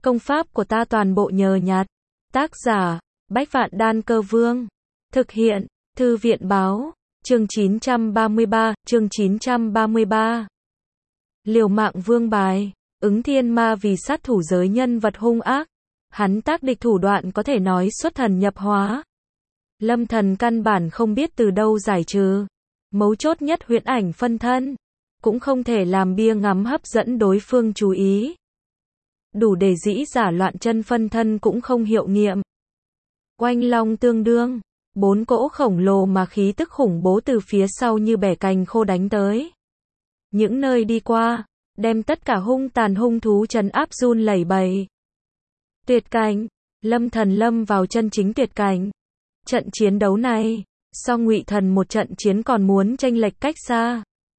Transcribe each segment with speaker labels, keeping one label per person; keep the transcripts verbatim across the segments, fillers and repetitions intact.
Speaker 1: Công pháp của ta toàn bộ nhờ nhặt. Tác giả, Bách Vạn Đan Cơ Vương. Thực hiện, Thư viện Báo. Chương chín trăm ba mươi ba, chương chín trăm ba mươi ba. Liều mạng vương bài. Ứng thiên ma vì sát thủ giới nhân vật hung ác. Hắn tác địch thủ đoạn có thể nói xuất thần nhập hóa. Lâm Thần căn bản không biết từ đâu giải trừ. Mấu chốt nhất huyễn ảnh phân thân. Cũng không thể làm bia ngắm hấp dẫn đối phương chú ý. Đủ để dĩ giả loạn chân phân thân cũng không hiệu nghiệm. Oanh long tương đương. Bốn cỗ khổng lồ mà khí tức khủng bố từ phía sau như bẻ cành khô đánh tới. Những nơi đi qua, đem tất cả hung tàn hung thú trấn áp run lẩy bẩy. Tuyệt cảnh. Lâm Thần lâm vào chân chính tuyệt cảnh. Trận chiến đấu này, so Ngụy Thần một trận chiến còn muốn chênh lệch cách xa.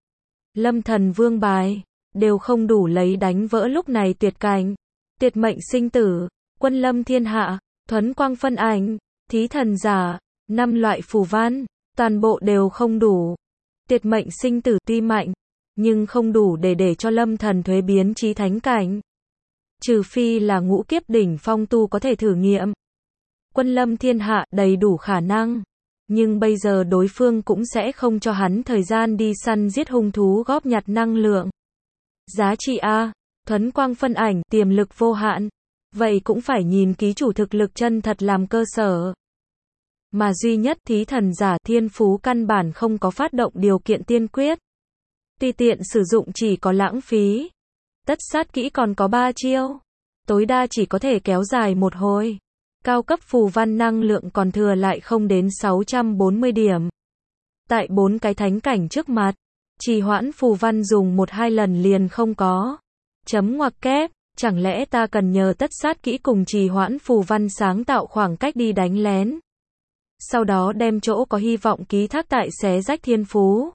Speaker 1: Lâm Thần vương bài, đều không đủ lấy đánh vỡ lúc này tuyệt cảnh. Tuyệt mệnh sinh tử, quân lâm thiên hạ, thuấn quang phân ảnh, thí thần giả, năm loại phù văn, toàn bộ đều không đủ. Tuyệt mệnh sinh tử tuy mạnh, nhưng không đủ để để cho Lâm Thần thuế biến chí thánh cảnh. Trừ phi là ngũ kiếp đỉnh phong tu có thể thử nghiệm. Quân lâm thiên hạ đầy đủ khả năng. Nhưng bây giờ đối phương cũng sẽ không cho hắn thời gian đi săn giết hung thú góp nhặt năng lượng. Giá trị A, thuấn quang phân ảnh, tiềm lực vô hạn. Vậy cũng phải nhìn ký chủ thực lực chân thật làm cơ sở. Mà duy nhất thí thần giả thiên phú căn bản không có phát động điều kiện tiên quyết. Tùy tiện sử dụng chỉ có lãng phí. Tất sát kỹ còn có ba chiêu. Tối đa chỉ có thể kéo dài một hồi. Cao cấp phù văn năng lượng còn thừa lại không đến sáu trăm bốn mươi điểm. Tại bốn cái thánh cảnh trước mặt, trì hoãn phù văn dùng một hai lần liền không có. Chấm ngoặc kép, chẳng lẽ ta cần nhờ tất sát kỹ cùng trì hoãn phù văn sáng tạo khoảng cách đi đánh lén. Sau đó đem chỗ có hy vọng ký thác tại xé rách thiên phú.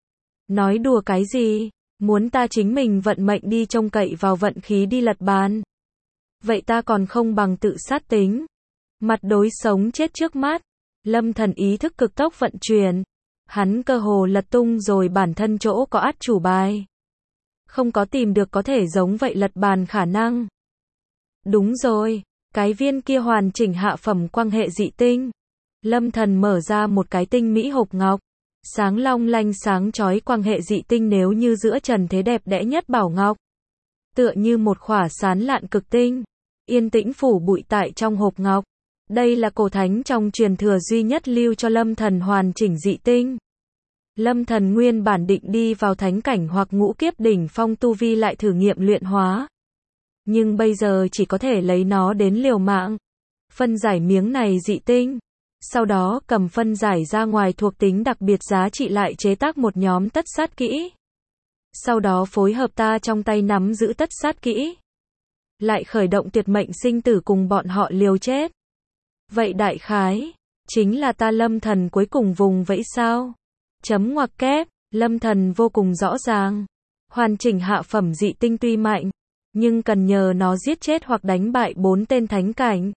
Speaker 1: Nói đùa cái gì, muốn ta chính mình vận mệnh đi trông cậy vào vận khí đi lật bàn. Vậy ta còn không bằng tự sát tính. Mặt đối sống chết trước mắt, Lâm Thần ý thức cực tốc vận chuyển. Hắn cơ hồ lật tung rồi bản thân chỗ có át chủ bài. Không có tìm được có thể giống vậy lật bàn khả năng. Đúng rồi, cái viên kia hoàn chỉnh hạ phẩm quang hệ dị tinh. Lâm Thần mở ra một cái tinh mỹ hộp ngọc. Sáng long lanh sáng chói quang hệ dị tinh nếu như giữa trần thế đẹp đẽ nhất bảo ngọc. Tựa như một khỏa sán lạn cực tinh. Yên tĩnh phủ bụi tại trong hộp ngọc. Đây là cổ thánh trong truyền thừa duy nhất lưu cho Lâm Thần hoàn chỉnh dị tinh. Lâm Thần nguyên bản định đi vào thánh cảnh hoặc ngũ kiếp đỉnh phong tu vi lại thử nghiệm luyện hóa. Nhưng bây giờ chỉ có thể lấy nó đến liều mạng. Phân giải miếng này dị tinh. Sau đó cầm phân giải ra ngoài thuộc tính đặc biệt giá trị lại chế tác một nhóm tất sát kỹ. Sau đó phối hợp ta trong tay nắm giữ tất sát kỹ. Lại khởi động tuyệt mệnh sinh tử cùng bọn họ liều chết. Vậy đại khái, chính là ta Lâm Thần cuối cùng vùng vẫy sao? Chấm ngoặc kép, Lâm Thần vô cùng rõ ràng. Hoàn chỉnh hạ phẩm dị tinh tuy mạnh, nhưng cần nhờ nó giết chết hoặc đánh bại bốn tên thánh cảnh.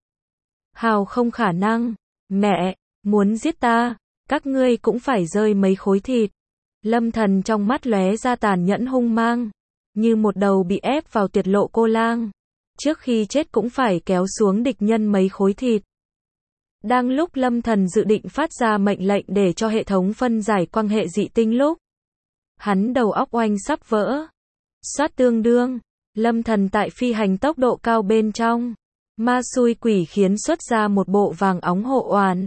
Speaker 1: Hào không khả năng. Mẹ, muốn giết ta, các ngươi cũng phải rơi mấy khối thịt. Lâm Thần trong mắt lóe ra tàn nhẫn hung mang, như một đầu bị ép vào tuyệt lộ cô lang. Trước khi chết cũng phải kéo xuống địch nhân mấy khối thịt. Đang lúc Lâm Thần dự định phát ra mệnh lệnh để cho hệ thống phân giải quang hệ dị tinh lúc, hắn đầu óc oanh sắp vỡ. Xoát tương đương, Lâm Thần tại phi hành tốc độ cao bên trong. Ma xui quỷ khiến xuất ra một bộ vàng óng hộ oán.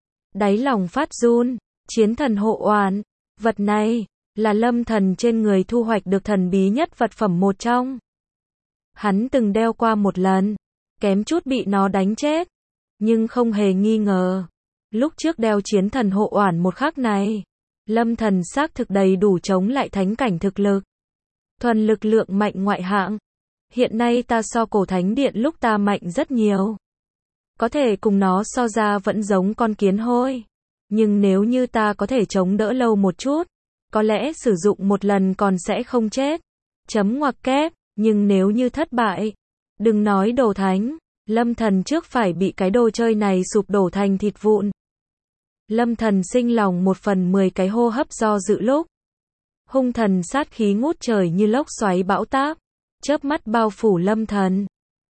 Speaker 1: Đáy lòng phát run, chiến thần hộ oán. Vật này, là Lâm Thần trên người thu hoạch được thần bí nhất vật phẩm một trong. Hắn từng đeo qua một lần, kém chút bị nó đánh chết. Nhưng không hề nghi ngờ. Lúc trước đeo chiến thần hộ oản một khắc này, Lâm Thần xác thực đầy đủ chống lại thánh cảnh thực lực. Thuần lực lượng mạnh ngoại hạng. Hiện nay ta so cổ thánh điện lúc ta mạnh rất nhiều. Có thể cùng nó so ra vẫn giống con kiến hôi. Nhưng nếu như ta có thể chống đỡ lâu một chút, có lẽ sử dụng một lần còn sẽ không chết. Chấm ngoặc kép, nhưng nếu như thất bại, đừng nói đồ thánh, Lâm Thần trước phải bị cái đồ chơi này sụp đổ thành thịt vụn. Lâm Thần sinh lòng một phần mười cái hô hấp do dự lúc. Hung thần sát khí ngút trời như lốc xoáy bão táp. Chớp mắt bao phủ Lâm Thần.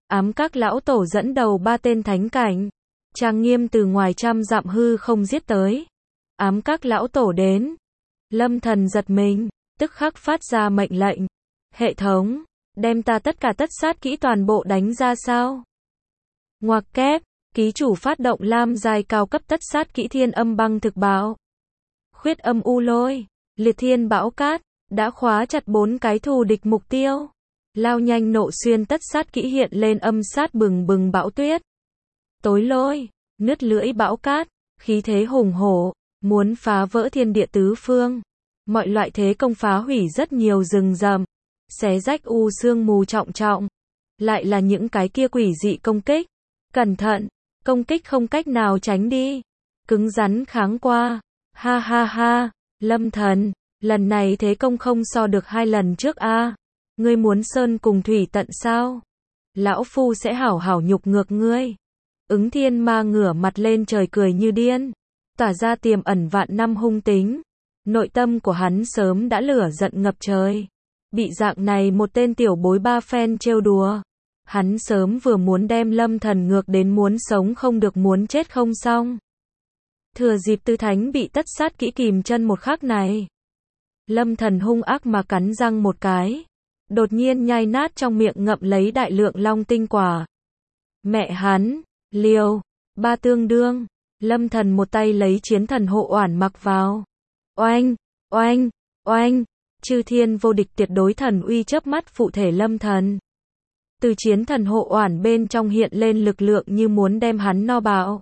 Speaker 1: Ám các lão tổ dẫn đầu ba tên thánh cảnh. Trang nghiêm từ ngoài trăm dặm hư không giết tới. Ám các lão tổ đến. Lâm Thần giật mình, tức khắc phát ra mệnh lệnh. Hệ thống, đem ta tất cả tất sát kỹ toàn bộ đánh ra sao? Ngoặc kép, ký chủ phát động lam giai cao cấp tất sát kỹ thiên âm băng thực bạo. Khuyết âm u lôi, liệt thiên bão cát, đã khóa chặt bốn cái thù địch mục tiêu. Lao nhanh nộ xuyên tất sát kỹ hiện lên âm sát bừng bừng bão tuyết. Tối lôi, nứt lưỡi bão cát, khí thế hùng hổ, muốn phá vỡ thiên địa tứ phương. Mọi loại thế công phá hủy rất nhiều rừng rậm, xé rách u sương mù trọng trọng. Lại là những cái kia quỷ dị công kích. Cẩn thận, công kích không cách nào tránh đi. Cứng rắn kháng qua. Ha ha ha, Lâm Thần, lần này thế công không so được hai lần trước a. À. Ngươi muốn sơn cùng thủy tận sao? Lão phu sẽ hảo hảo nhục ngược ngươi. Ứng thiên ma ngửa mặt lên trời cười như điên, tỏa ra tiềm ẩn vạn năm hung tính. Nội tâm của hắn sớm đã lửa giận ngập trời. Bị dạng này một tên tiểu bối ba phen trêu đùa. Hắn sớm vừa muốn đem Lâm Thần ngược đến muốn sống không được muốn chết không xong. Thừa dịp Tư Thánh bị tất sát kỹ kìm chân một khắc này. Lâm Thần hung ác mà cắn răng một cái. Đột nhiên nhai nát trong miệng ngậm lấy đại lượng long tinh quả. Mẹ hắn, liều, ba tương đương. Lâm Thần một tay lấy chiến thần hộ oản mặc vào. Oanh, oanh, oanh, chư thiên vô địch tuyệt đối thần uy chớp mắt phụ thể Lâm Thần. Từ chiến thần hộ oản bên trong hiện lên lực lượng như muốn đem hắn no bạo.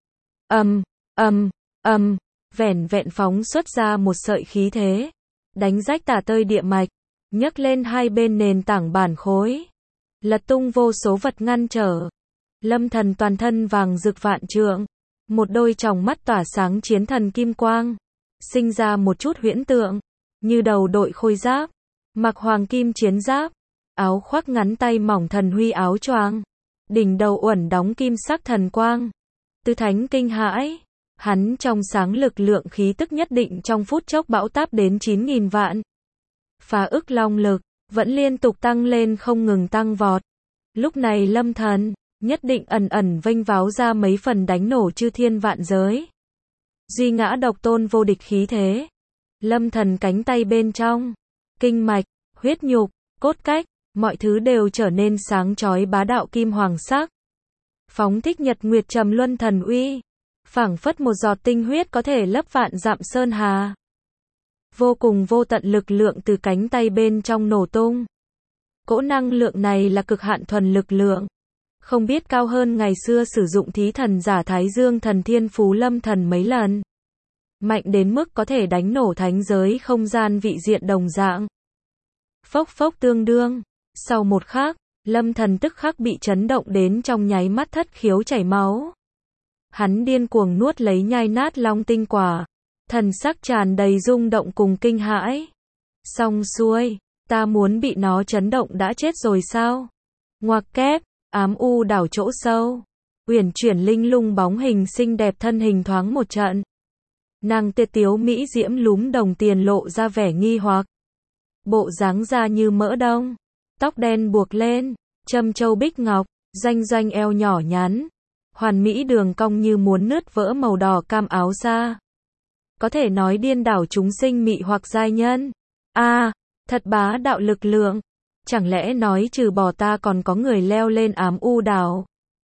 Speaker 1: Ầm, ầm, ầm, vẻn vẹn phóng xuất ra một sợi khí thế, đánh rách tả tơi địa mạch, nhấc lên hai bên nền tảng bản khối, lật tung vô số vật ngăn trở. Lâm Thần toàn thân vàng rực vạn trượng, một đôi tròng mắt tỏa sáng chiến thần kim quang, sinh ra một chút huyễn tượng, như đầu đội khôi giáp, mặc hoàng kim chiến giáp, áo khoác ngắn tay mỏng thần huy áo choàng, đỉnh đầu uẩn đóng kim sắc thần quang. Tư Thánh kinh hãi, hắn trong sáng lực lượng khí tức nhất định trong phút chốc bão táp đến chín nghìn vạn. Phá ức long lực, vẫn liên tục tăng lên không ngừng tăng vọt. Lúc này Lâm Thần, nhất định ẩn ẩn vênh váo ra mấy phần đánh nổ chư thiên vạn giới. Duy ngã độc tôn vô địch khí thế. Lâm Thần cánh tay bên trong, kinh mạch, huyết nhục, cốt cách, mọi thứ đều trở nên sáng chói bá đạo kim hoàng sắc. Phóng thích nhật nguyệt trầm luân thần uy, phảng phất một giọt tinh huyết có thể lấp vạn dặm sơn hà. Vô cùng vô tận lực lượng từ cánh tay bên trong nổ tung. Cỗ năng lượng này là cực hạn thuần lực lượng, không biết cao hơn ngày xưa sử dụng thí thần giả Thái Dương thần thiên phú Lâm Thần mấy lần. Mạnh đến mức có thể đánh nổ thánh giới không gian vị diện đồng dạng. Phốc phốc tương đương. Sau một khắc, Lâm Thần tức khắc bị chấn động đến trong nháy mắt thất khiếu chảy máu. Hắn điên cuồng nuốt lấy nhai nát long tinh quả, thần sắc tràn đầy rung động cùng kinh hãi. Xong xuôi, ta muốn bị nó chấn động đã chết rồi sao? Ngoặc kép, ám u đảo chỗ sâu, uyển chuyển linh lung bóng hình xinh đẹp thân hình thoáng một trận. Nàng tiệt tiếu mỹ diễm lúm đồng tiền lộ ra vẻ nghi hoặc. Bộ dáng da như mỡ đông, tóc đen buộc lên, châm châu bích ngọc, doanh doanh eo nhỏ nhắn, hoàn mỹ đường cong như muốn nứt vỡ màu đỏ cam áo da. Có thể nói điên đảo chúng sinh mị hoặc giai nhân. A, à, thật bá đạo lực lượng. Chẳng lẽ nói trừ bỏ ta còn có người leo lên ám u đảo?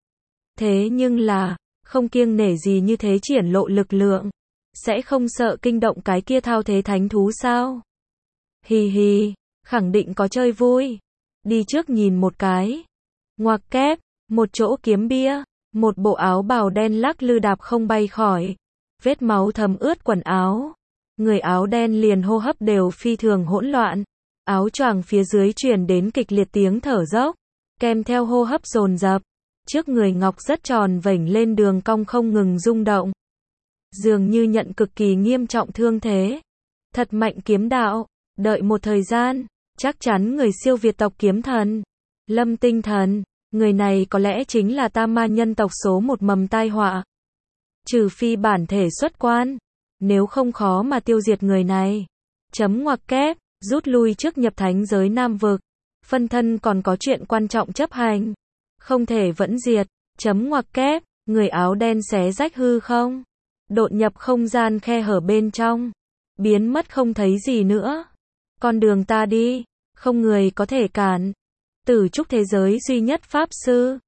Speaker 1: Thế nhưng là, không kiêng nể gì như thế triển lộ lực lượng, sẽ không sợ kinh động cái kia thao thế thánh thú sao? Hì hì, khẳng định có chơi vui. Đi trước nhìn một cái. Ngoặc kép, một chỗ kiếm bia, một bộ áo bào đen lắc lư đạp không bay khỏi. Vết máu thấm ướt quần áo. Người áo đen liền hô hấp đều phi thường hỗn loạn. Áo choàng phía dưới truyền đến kịch liệt tiếng thở dốc, kèm theo hô hấp dồn dập. Trước người ngọc rất tròn vểnh lên đường cong không ngừng rung động. Dường như nhận cực kỳ nghiêm trọng thương thế. Thật mạnh kiếm đạo, đợi một thời gian, chắc chắn người siêu việt tộc kiếm thần. Lâm Tinh Thần, người này có lẽ chính là tam ma nhân tộc số một mầm tai họa. Trừ phi bản thể xuất quan, nếu không khó mà tiêu diệt người này. Chấm ngoặc kép, rút lui trước nhập thánh giới Nam vực. Phân thân còn có chuyện quan trọng chấp hành. Không thể vẫn diệt, chấm ngoặc kép, người áo đen xé rách hư không. Đột nhập không gian khe hở bên trong. Biến mất không thấy gì nữa. Con đường ta đi, không người có thể cản. Tử trúc thế giới duy nhất pháp sư.